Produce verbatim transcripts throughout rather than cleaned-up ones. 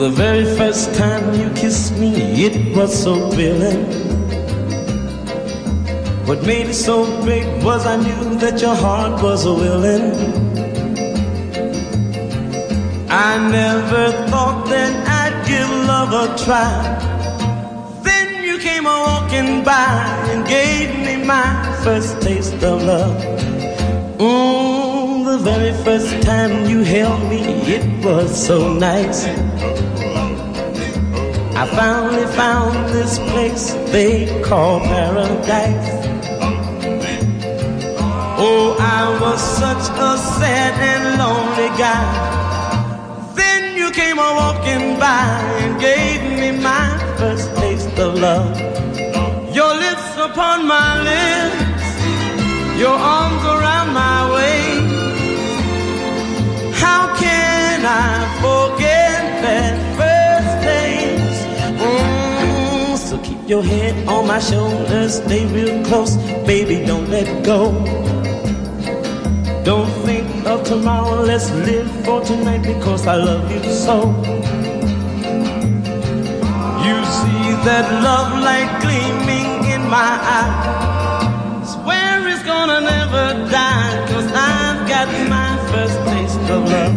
The very first time you kissed me, it was so thrilling. What made it so great was I knew that your heart was willing. I never thought that I'd give love a try. Then you came a walking by and gave me my first taste of love. Mm, the very first time you held me, it was so nice. I finally found this place they call paradise. Oh, I was such a sad and lonely guy. Then you came a walking by and gave me my first taste of love. Your lips upon my lips, your arms around my waist. How can I forget that first taste? Mm, so keep your head on my shoulders, stay real close, baby, don't let go. Don't think of tomorrow, let's live for tonight because I love you so. You see that love light gleaming in my eye. Swear it's gonna never die, cause I've got my first taste of love.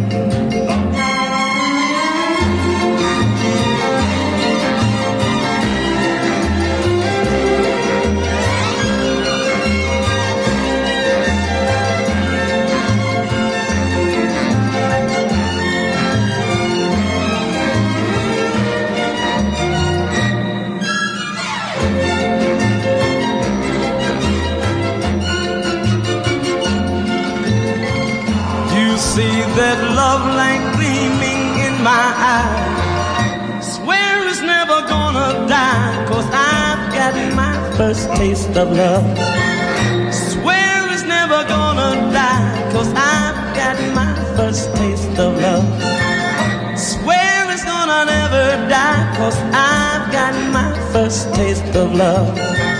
See that love light gleaming in my eye. Swear it's never gonna die, cause I've got my first taste of love. Swear it's never gonna die, cause I've got my first taste of love. Swear it's gonna never die, cause I've got my first taste of love.